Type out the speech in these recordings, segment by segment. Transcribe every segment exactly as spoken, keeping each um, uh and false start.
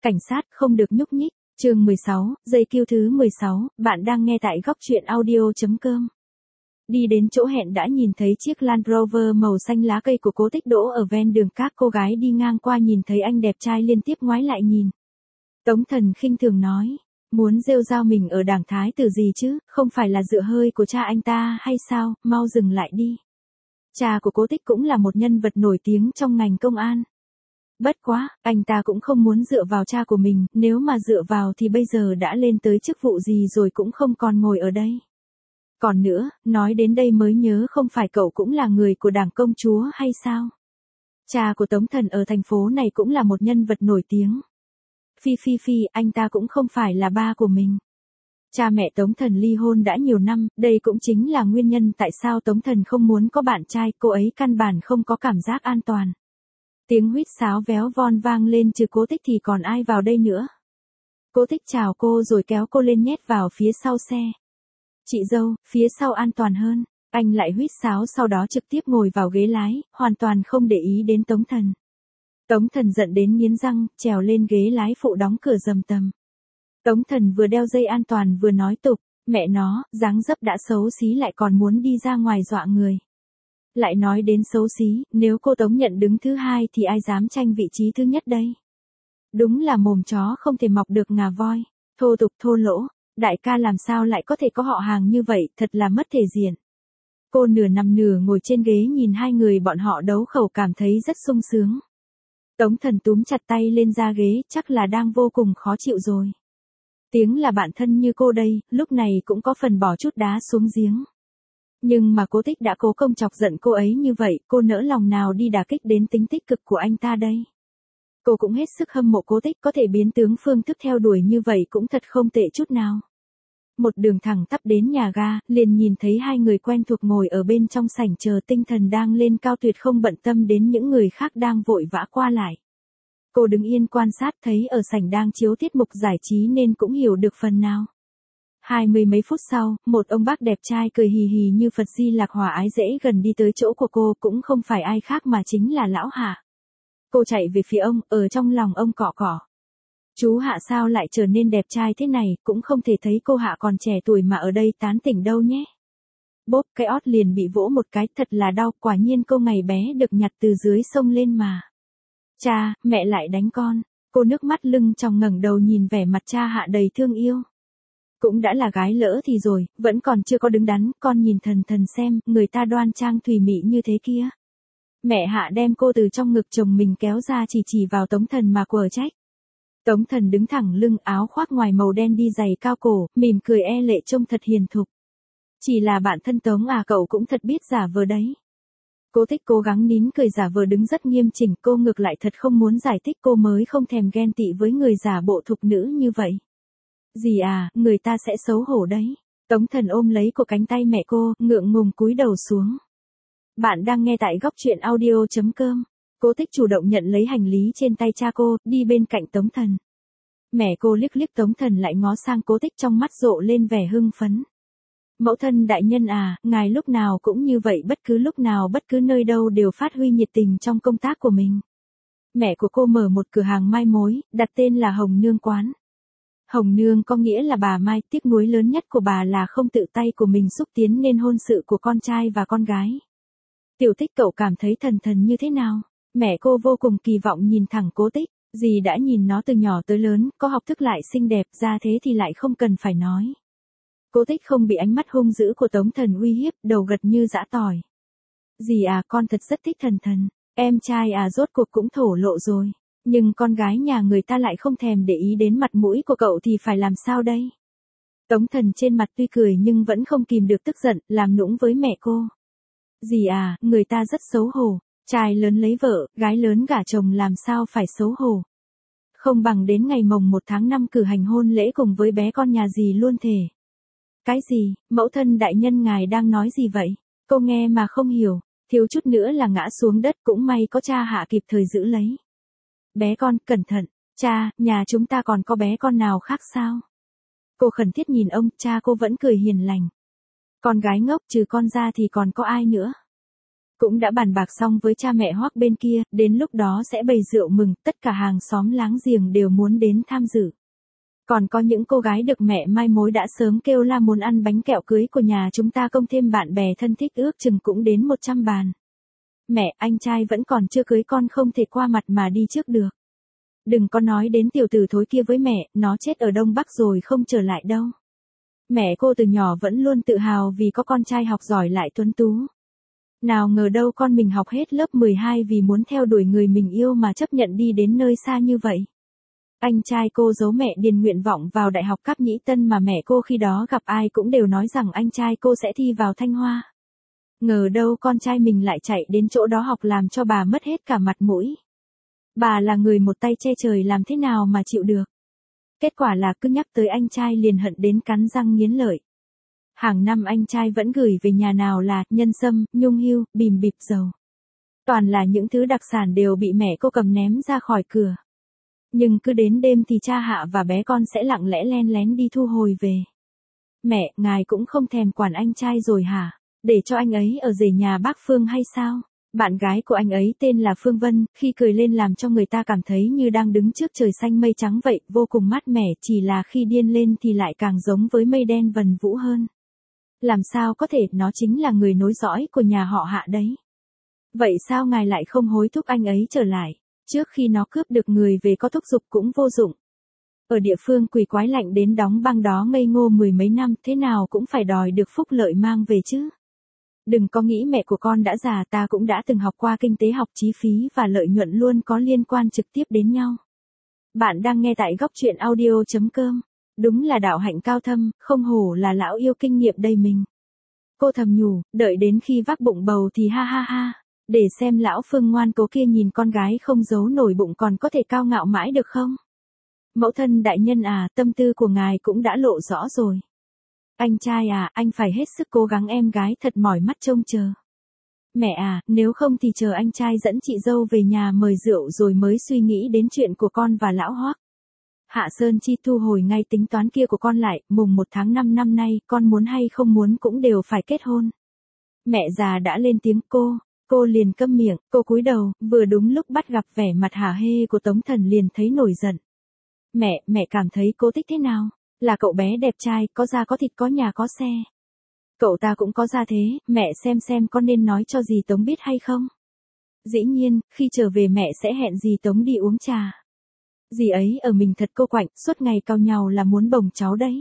Cảnh sát không được nhúc nhích. Chương mười sáu, giây kêu thứ mười sáu, bạn đang nghe tại góc truyện audio chấm com. Đi đến chỗ hẹn đã nhìn thấy chiếc Land Rover màu xanh lá cây của Cố Tích đỗ ở ven đường, các cô gái đi ngang qua nhìn thấy anh đẹp trai liên tiếp ngoái lại nhìn. Tống Thần khinh thường nói, muốn rêu rao mình ở đảng Thái Tử gì chứ, không phải là dựa hơi của cha anh ta hay sao, mau dừng lại đi. Cha của Cố Tích cũng là một nhân vật nổi tiếng trong ngành công an. Bất quá, anh ta cũng không muốn dựa vào cha của mình, nếu mà dựa vào thì bây giờ đã lên tới chức vụ gì rồi cũng không còn ngồi ở đây. Còn nữa, nói đến đây mới nhớ, không phải cậu cũng là người của đảng công chúa hay sao? Cha của Tống Thần ở thành phố này cũng là một nhân vật nổi tiếng. Phi phi phi, anh ta cũng không phải là ba của mình. Cha mẹ Tống Thần ly hôn đã nhiều năm, đây cũng chính là nguyên nhân tại sao Tống Thần không muốn có bạn trai, cô ấy căn bản không có cảm giác an toàn. Tiếng huýt sáo véo von vang lên, trừ Cố Tích thì còn ai vào đây nữa. Cố Tích chào cô rồi kéo cô lên nhét vào phía sau xe. Chị dâu, phía sau an toàn hơn. Anh lại huýt sáo sau đó trực tiếp ngồi vào ghế lái, hoàn toàn không để ý đến Tống Thần. Tống Thần giận đến nghiến răng, trèo lên ghế lái phụ đóng cửa rầm tầm. Tống Thần vừa đeo dây an toàn vừa nói tục, mẹ nó, dáng dấp đã xấu xí lại còn muốn đi ra ngoài dọa người. Lại nói đến xấu xí, nếu cô Tống nhận đứng thứ hai thì ai dám tranh vị trí thứ nhất đây? Đúng là mồm chó không thể mọc được ngà voi, thô tục thô lỗ, đại ca làm sao lại có thể có họ hàng như vậy, thật là mất thể diện. Cô nửa nằm nửa ngồi trên ghế nhìn hai người bọn họ đấu khẩu cảm thấy rất sung sướng. Tống Thần túm chặt tay lên da ghế, chắc là đang vô cùng khó chịu rồi. Tiếng là bạn thân như cô đây, lúc này cũng có phần bỏ chút đá xuống giếng. Nhưng mà Cố Tích đã cố công chọc giận cô ấy như vậy, cô nỡ lòng nào đi đả kích đến tính tích cực của anh ta đây. Cô cũng hết sức hâm mộ Cố Tích có thể biến tướng phương thức theo đuổi như vậy, cũng thật không tệ chút nào. Một đường thẳng tắp đến nhà ga, liền nhìn thấy hai người quen thuộc ngồi ở bên trong sảnh chờ, tinh thần đang lên cao, tuyệt không bận tâm đến những người khác đang vội vã qua lại. Cô đứng yên quan sát, thấy ở sảnh đang chiếu tiết mục giải trí nên cũng hiểu được phần nào. Hai mươi mấy phút sau, một ông bác đẹp trai cười hì hì như Phật Di Lạc hòa ái dễ gần đi tới chỗ của cô, cũng không phải ai khác mà chính là lão Hạ. Cô chạy về phía ông, ở trong lòng ông cọ cọ. Chú Hạ sao lại trở nên đẹp trai thế này, cũng không thể thấy cô Hạ còn trẻ tuổi mà ở đây tán tỉnh đâu nhé. Bốp, cái ót liền bị vỗ một cái, thật là đau, quả nhiên cô ngày bé được nhặt từ dưới sông lên mà. Cha, mẹ lại đánh con. Cô nước mắt lưng tròng ngẩng đầu nhìn vẻ mặt cha Hạ đầy thương yêu. Cũng đã là gái lỡ thì rồi, vẫn còn chưa có đứng đắn, con nhìn Thần Thần xem, người ta đoan trang thùy mị như thế kia. Mẹ Hạ đem cô từ trong ngực chồng mình kéo ra, chỉ chỉ vào Tống Thần mà quở trách. Tống Thần đứng thẳng lưng, áo khoác ngoài màu đen, đi giày cao cổ, mỉm cười e lệ trông thật hiền thục. Chỉ là bạn thân Tống à, cậu cũng thật biết giả vờ đấy. Cố Tích cố gắng nín cười, giả vờ đứng rất nghiêm chỉnh, cô ngược lại thật không muốn giải thích, cô mới không thèm ghen tị với người giả bộ thục nữ như vậy. Dì à, người ta sẽ xấu hổ đấy. Tống Thần ôm lấy cổ cánh tay mẹ cô, ngượng ngùng cúi đầu xuống. Bạn đang nghe tại góc truyện audio chấm com. Cố Tích chủ động nhận lấy hành lý trên tay cha cô, đi bên cạnh Tống Thần. Mẹ cô liếc liếc Tống Thần lại ngó sang Cố Tích, trong mắt rộ lên vẻ hưng phấn. Mẫu thân đại nhân à, ngài lúc nào cũng như vậy, bất cứ lúc nào bất cứ nơi đâu đều phát huy nhiệt tình trong công tác của mình. Mẹ của cô mở một cửa hàng mai mối, đặt tên là Hồng Nương Quán. Hồng Nương có nghĩa là bà Mai, tiếc nuối lớn nhất của bà là không tự tay của mình xúc tiến nên hôn sự của con trai và con gái. Tiểu Tích, cậu cảm thấy Thần Thần như thế nào? Mẹ cô vô cùng kỳ vọng nhìn thẳng Cố Tích, dì đã nhìn nó từ nhỏ tới lớn, có học thức lại xinh đẹp, ra thế thì lại không cần phải nói. Cố Tích không bị ánh mắt hung dữ của Tống Thần uy hiếp, đầu gật như giã tỏi. Dì à, con thật rất thích Thần Thần, em trai à rốt cuộc cũng thổ lộ rồi. Nhưng con gái nhà người ta lại không thèm để ý đến mặt mũi của cậu thì phải làm sao đây? Tống Thần trên mặt tuy cười nhưng vẫn không kìm được tức giận, làm nũng với mẹ cô. Dì à, người ta rất xấu hổ, trai lớn lấy vợ, gái lớn gả chồng làm sao phải xấu hổ. Không bằng đến ngày mồng một tháng năm cử hành hôn lễ cùng với bé con nhà dì luôn thể. Cái gì, mẫu thân đại nhân ngài đang nói gì vậy? Cô nghe mà không hiểu, thiếu chút nữa là ngã xuống đất, cũng may có cha Hạ kịp thời giữ lấy. Bé con, cẩn thận, cha, nhà chúng ta còn có bé con nào khác sao? Cô khẩn thiết nhìn ông, cha cô vẫn cười hiền lành. Con gái ngốc, trừ con ra thì còn có ai nữa? Cũng đã bàn bạc xong với cha mẹ Hoắc bên kia, đến lúc đó sẽ bày rượu mừng, tất cả hàng xóm láng giềng đều muốn đến tham dự. Còn có những cô gái được mẹ mai mối đã sớm kêu la muốn ăn bánh kẹo cưới của nhà chúng ta, công thêm bạn bè thân thích ước chừng cũng đến một trăm bàn. Mẹ, anh trai vẫn còn chưa cưới, con không thể qua mặt mà đi trước được. Đừng có nói đến tiểu tử thối kia với mẹ, nó chết ở Đông Bắc rồi không trở lại đâu. Mẹ cô từ nhỏ vẫn luôn tự hào vì có con trai học giỏi lại tuấn tú. Nào ngờ đâu con mình học hết lớp mười hai vì muốn theo đuổi người mình yêu mà chấp nhận đi đến nơi xa như vậy. Anh trai cô giấu mẹ điền nguyện vọng vào Đại học Cáp Nhĩ Tân mà mẹ cô khi đó gặp ai cũng đều nói rằng anh trai cô sẽ thi vào Thanh Hoa. Ngờ đâu con trai mình lại chạy đến chỗ đó học làm cho bà mất hết cả mặt mũi. Bà là người một tay che trời làm thế nào mà chịu được. Kết quả là cứ nhắc tới anh trai liền hận đến cắn răng nghiến lợi. Hàng năm anh trai vẫn gửi về nhà nào là nhân sâm, nhung hưu, bìm bịp dầu. Toàn là những thứ đặc sản đều bị mẹ cô cầm ném ra khỏi cửa. Nhưng cứ đến đêm thì cha Hạ và bé con sẽ lặng lẽ len lén đi thu hồi về. Mẹ, ngài cũng không thèm quản anh trai rồi hả? Để cho anh ấy ở rể nhà bác Phương hay sao? Bạn gái của anh ấy tên là Phương Vân, khi cười lên làm cho người ta cảm thấy như đang đứng trước trời xanh mây trắng vậy, vô cùng mát mẻ, chỉ là khi điên lên thì lại càng giống với mây đen vần vũ hơn. Làm sao có thể, nó chính là người nối dõi của nhà họ Hạ đấy. Vậy sao ngài lại không hối thúc anh ấy trở lại? Trước khi nó cướp được người về có thúc giục cũng vô dụng. Ở địa phương quỷ quái lạnh đến đóng băng đó ngây ngô mười mấy năm, thế nào cũng phải đòi được phúc lợi mang về chứ. Đừng có nghĩ mẹ của con đã già, ta cũng đã từng học qua kinh tế học, chi phí và lợi nhuận luôn có liên quan trực tiếp đến nhau. Bạn đang nghe tại góc truyện audio chấm com. Đúng là đạo hạnh cao thâm, không hổ là lão yêu kinh nghiệm đầy mình. Cô thầm nhủ, đợi đến khi vác bụng bầu thì ha ha ha. Để xem lão Phương ngoan cố kia nhìn con gái không giấu nổi bụng còn có thể cao ngạo mãi được không? Mẫu thân đại nhân à, tâm tư của ngài cũng đã lộ rõ rồi. Anh trai à, anh phải hết sức cố gắng, em gái thật mỏi mắt trông chờ. Mẹ à, nếu không thì chờ anh trai dẫn chị dâu về nhà mời rượu rồi mới suy nghĩ đến chuyện của con và lão Hoắc. Hạ Sơn Chi thu hồi ngay tính toán kia của con lại, mùng một tháng năm năm nay, con muốn hay không muốn cũng đều phải kết hôn. Mẹ già đã lên tiếng cô, cô liền câm miệng, cô cúi đầu, vừa đúng lúc bắt gặp vẻ mặt hả hê của Tống Thần liền thấy nổi giận. Mẹ, mẹ cảm thấy cô thích thế nào? Là cậu bé đẹp trai, có da có thịt, có nhà có xe. Cậu ta cũng có ra thế, mẹ xem xem có nên nói cho dì Tống biết hay không? Dĩ nhiên, khi trở về mẹ sẽ hẹn dì Tống đi uống trà. Dì ấy ở mình thật cô quạnh, suốt ngày cau nhau là muốn bồng cháu đấy.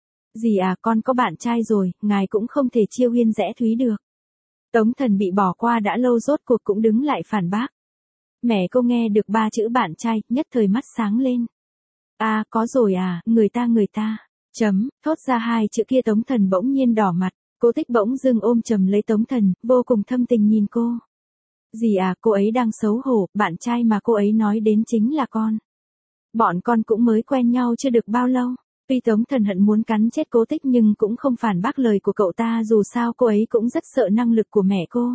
Dì à, con có bạn trai rồi, ngài cũng không thể chiêu hiên rẽ thúy được. Tống Thần bị bỏ qua đã lâu rốt cuộc cũng đứng lại phản bác. Mẹ cô nghe được ba chữ bạn trai, nhất thời mắt sáng lên. À, có rồi à, người ta người ta. Chấm, thốt ra hai chữ kia Tống Thần bỗng nhiên đỏ mặt, cô Tích bỗng dưng ôm chầm lấy Tống Thần, vô cùng thâm tình nhìn cô. Dì à, cô ấy đang xấu hổ, bạn trai mà cô ấy nói đến chính là con. Bọn con cũng mới quen nhau chưa được bao lâu. Tuy Tống Thần hận muốn cắn chết cô Tích nhưng cũng không phản bác lời của cậu ta, dù sao cô ấy cũng rất sợ năng lực của mẹ cô.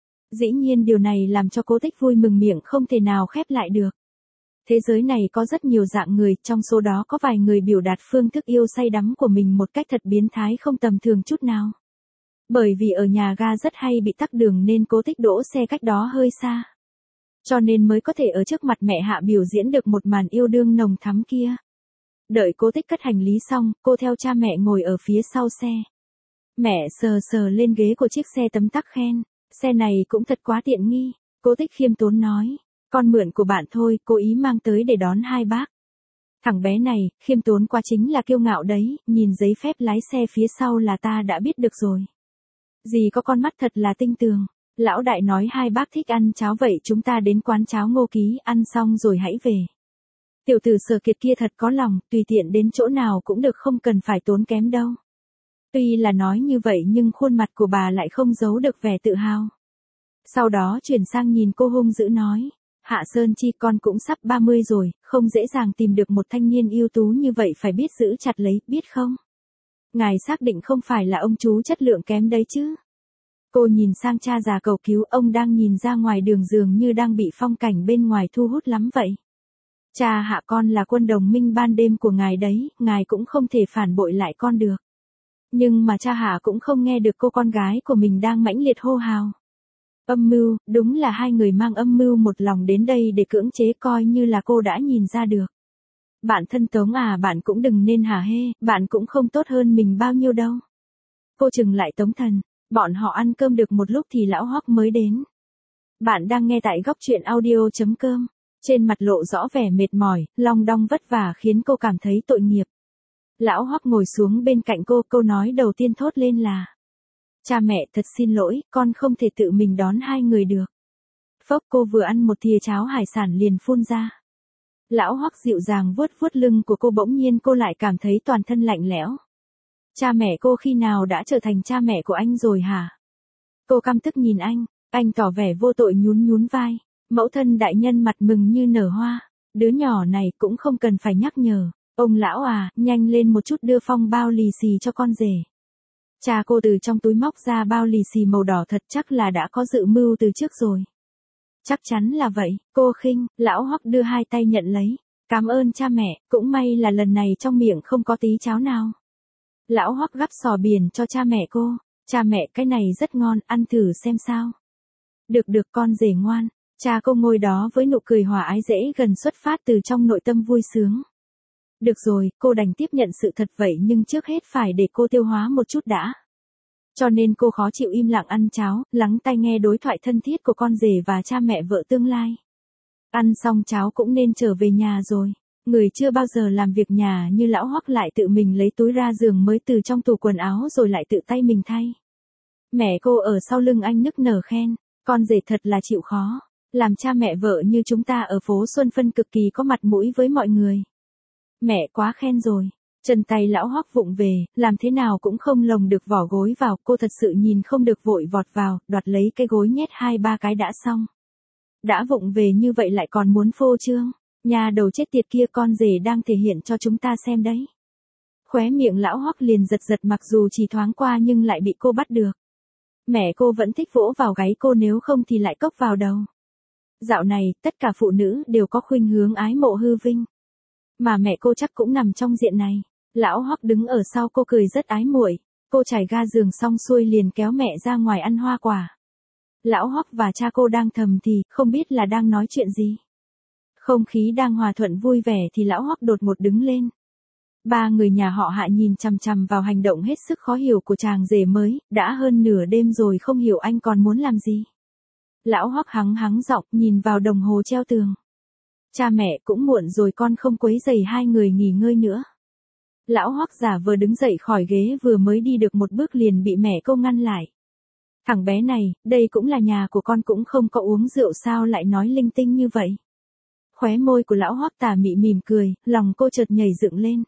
Dĩ nhiên điều này làm cho cô Tích vui mừng miệng không thể nào khép lại được. Thế giới này có rất nhiều dạng người, trong số đó có vài người biểu đạt phương thức yêu say đắm của mình một cách thật biến thái không tầm thường chút nào. Bởi vì ở nhà ga rất hay bị tắc đường nên cô Tích đỗ xe cách đó hơi xa. Cho nên mới có thể ở trước mặt mẹ Hạ biểu diễn được một màn yêu đương nồng thắm kia. Đợi cô Tích cất hành lý xong, cô theo cha mẹ ngồi ở phía sau xe. Mẹ sờ sờ lên ghế của chiếc xe tấm tắc khen, xe này cũng thật quá tiện nghi. Cô Tích khiêm tốn nói, con mượn của bạn thôi, cố ý mang tới để đón hai bác. Thằng bé này, khiêm tốn quá chính là kiêu ngạo đấy, nhìn giấy phép lái xe phía sau là ta đã biết được rồi. Dì có con mắt thật là tinh tường. Lão đại nói hai bác thích ăn cháo vậy chúng ta đến quán cháo Ngô Ký ăn xong rồi hãy về. Tiểu tử Sở Kiệt kia thật có lòng, tùy tiện đến chỗ nào cũng được không cần phải tốn kém đâu. Tuy là nói như vậy nhưng khuôn mặt của bà lại không giấu được vẻ tự hào. Sau đó chuyển sang nhìn cô hung dữ nói, Hạ Sơn Chi con cũng sắp ba mươi rồi, không dễ dàng tìm được một thanh niên ưu tú như vậy phải biết giữ chặt lấy, biết không? Ngài xác định không phải là ông chú chất lượng kém đấy chứ? Cô nhìn sang cha già cầu cứu, ông đang nhìn ra ngoài đường dường như đang bị phong cảnh bên ngoài thu hút lắm vậy. Cha Hạ con là quân đồng minh ban đêm của ngài đấy, ngài cũng không thể phản bội lại con được. Nhưng mà cha Hạ cũng không nghe được cô con gái của mình đang mãnh liệt hô hào. Âm mưu, đúng là hai người mang âm mưu một lòng đến đây để cưỡng chế, coi như là cô đã nhìn ra được. Bạn thân Tống à, bạn cũng đừng nên hả hê, bạn cũng không tốt hơn mình bao nhiêu đâu. Cô chừng lại Tống Thần, bọn họ ăn cơm được một lúc thì lão Hoắc mới đến. Bạn đang nghe tại góc truyện audio.com. Trên mặt lộ rõ vẻ mệt mỏi, long đong vất vả khiến cô cảm thấy tội nghiệp. Lão Hoắc ngồi xuống bên cạnh cô, câu nói đầu tiên thốt lên là: Cha mẹ thật xin lỗi, con không thể tự mình đón hai người được. Phốc, cô vừa ăn một thìa cháo hải sản liền phun ra. Lão Hoắc dịu dàng vuốt vuốt lưng của cô, bỗng nhiên cô lại cảm thấy toàn thân lạnh lẽo. Cha mẹ cô khi nào đã trở thành cha mẹ của anh rồi hả? Cô căm tức nhìn anh, anh tỏ vẻ vô tội nhún nhún vai. Mẫu thân đại nhân mặt mừng như nở hoa. Đứa nhỏ này cũng không cần phải nhắc nhở. Ông lão à, nhanh lên một chút đưa Phong bao lì xì cho con rể. Cha cô từ trong túi móc ra bao lì xì màu đỏ, thật chắc là đã có dự mưu từ trước rồi. Chắc chắn là vậy, cô khinh. Lão Hoắc đưa hai tay nhận lấy. Cảm ơn cha mẹ, cũng may là lần này trong miệng không có tí cháo nào. Lão Hoắc gắp sò biển cho cha mẹ cô. Cha mẹ, cái này rất ngon, ăn thử xem sao. Được được con rể ngoan. Cha cô ngồi đó với nụ cười hòa ái dễ gần xuất phát từ trong nội tâm vui sướng. Được rồi, cô đành tiếp nhận sự thật vậy, nhưng trước hết phải để cô tiêu hóa một chút đã. Cho nên cô khó chịu im lặng ăn cháo, lắng tai nghe đối thoại thân thiết của con rể và cha mẹ vợ tương lai. Ăn xong cháo cũng nên trở về nhà rồi. Người chưa bao giờ làm việc nhà như lão Hoắc lại tự mình lấy túi ra giường mới từ trong tủ quần áo rồi lại tự tay mình thay. Mẹ cô ở sau lưng anh nức nở khen, con rể thật là chịu khó. Làm cha mẹ vợ như chúng ta ở phố Xuân Phân cực kỳ có mặt mũi với mọi người. Mẹ quá khen rồi. Chân tay lão Hoắc vụng về, làm thế nào cũng không lồng được vỏ gối vào, cô thật sự nhìn không được vội vọt vào, đoạt lấy cái gối nhét hai ba cái đã xong. Đã vụng về như vậy lại còn muốn phô trương, nhà đầu chết tiệt kia, con rể đang thể hiện cho chúng ta xem đấy. Khóe miệng lão Hoắc liền giật giật, mặc dù chỉ thoáng qua nhưng lại bị cô bắt được. Mẹ cô vẫn thích vỗ vào gáy cô, nếu không thì lại cốc vào đầu. Dạo này, tất cả phụ nữ đều có khuynh hướng ái mộ hư vinh. Mà mẹ cô chắc cũng nằm trong diện này. Lão Hoắc đứng ở sau cô cười rất ái muội. Cô trải ga giường xong xuôi liền kéo mẹ ra ngoài ăn hoa quả. Lão Hoắc và cha cô đang thầm thì, không biết là đang nói chuyện gì. Không khí đang hòa thuận vui vẻ thì lão Hoắc đột ngột đứng lên. Ba người nhà họ Hạ nhìn chằm chằm vào hành động hết sức khó hiểu của chàng rể mới, đã hơn nửa đêm rồi không hiểu anh còn muốn làm gì. Lão Hoắc hắng hắng giọng, nhìn vào đồng hồ treo tường. Cha mẹ, cũng muộn rồi, con không quấy rầy hai người nghỉ ngơi nữa. Lão Hoắc giả vờ đứng dậy khỏi ghế, vừa mới đi được một bước liền bị mẹ cô ngăn lại. Thằng bé này, đây cũng là nhà của con, cũng không có uống rượu sao lại nói linh tinh như vậy. Khóe môi của lão Hoắc tà mị mỉm cười, lòng cô chợt nhảy dựng lên.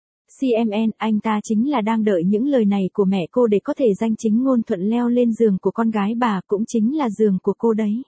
xê em en, anh ta chính là đang đợi những lời này của mẹ cô để có thể danh chính ngôn thuận leo lên giường của con gái bà, cũng chính là giường của cô đấy.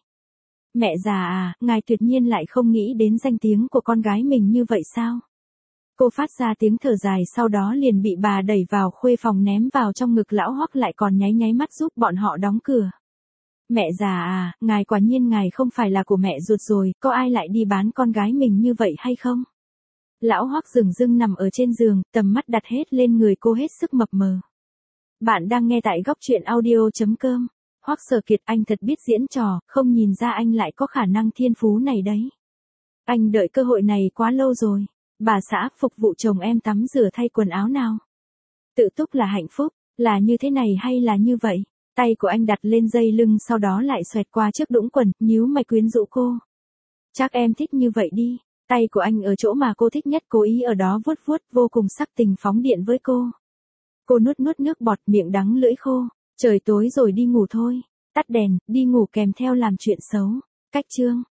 Mẹ già à, ngài tuyệt nhiên lại không nghĩ đến danh tiếng của con gái mình như vậy sao? Cô phát ra tiếng thở dài, sau đó liền bị bà đẩy vào khuê phòng ném vào trong ngực. Lão Hoắc lại còn nháy nháy mắt giúp bọn họ đóng cửa. Mẹ già à, ngài quả nhiên ngài không phải là của mẹ ruột rồi, có ai lại đi bán con gái mình như vậy hay không? Lão Hoắc dửng dưng nằm ở trên giường, tầm mắt đặt hết lên người cô hết sức mập mờ. Bạn đang nghe tại góc truyện audio.com. Hoắc Sở Kiệt, anh thật biết diễn trò, không nhìn ra anh lại có khả năng thiên phú này đấy. Anh đợi cơ hội này quá lâu rồi. Bà xã, phục vụ chồng em tắm rửa thay quần áo nào. Tự túc là hạnh phúc, là như thế này hay là như vậy? Tay của anh đặt lên dây lưng, sau đó lại xoẹt qua chiếc đũng quần, nhíu mày quyến rũ cô. Chắc em thích như vậy đi. Tay của anh ở chỗ mà cô thích nhất, cố ý ở đó vuốt vuốt, vô cùng sắc tình phóng điện với cô. Cô nuốt nuốt nước bọt, miệng đắng lưỡi khô. Trời tối rồi, đi ngủ thôi. Tắt đèn, đi ngủ kèm theo làm chuyện xấu. Cách chương.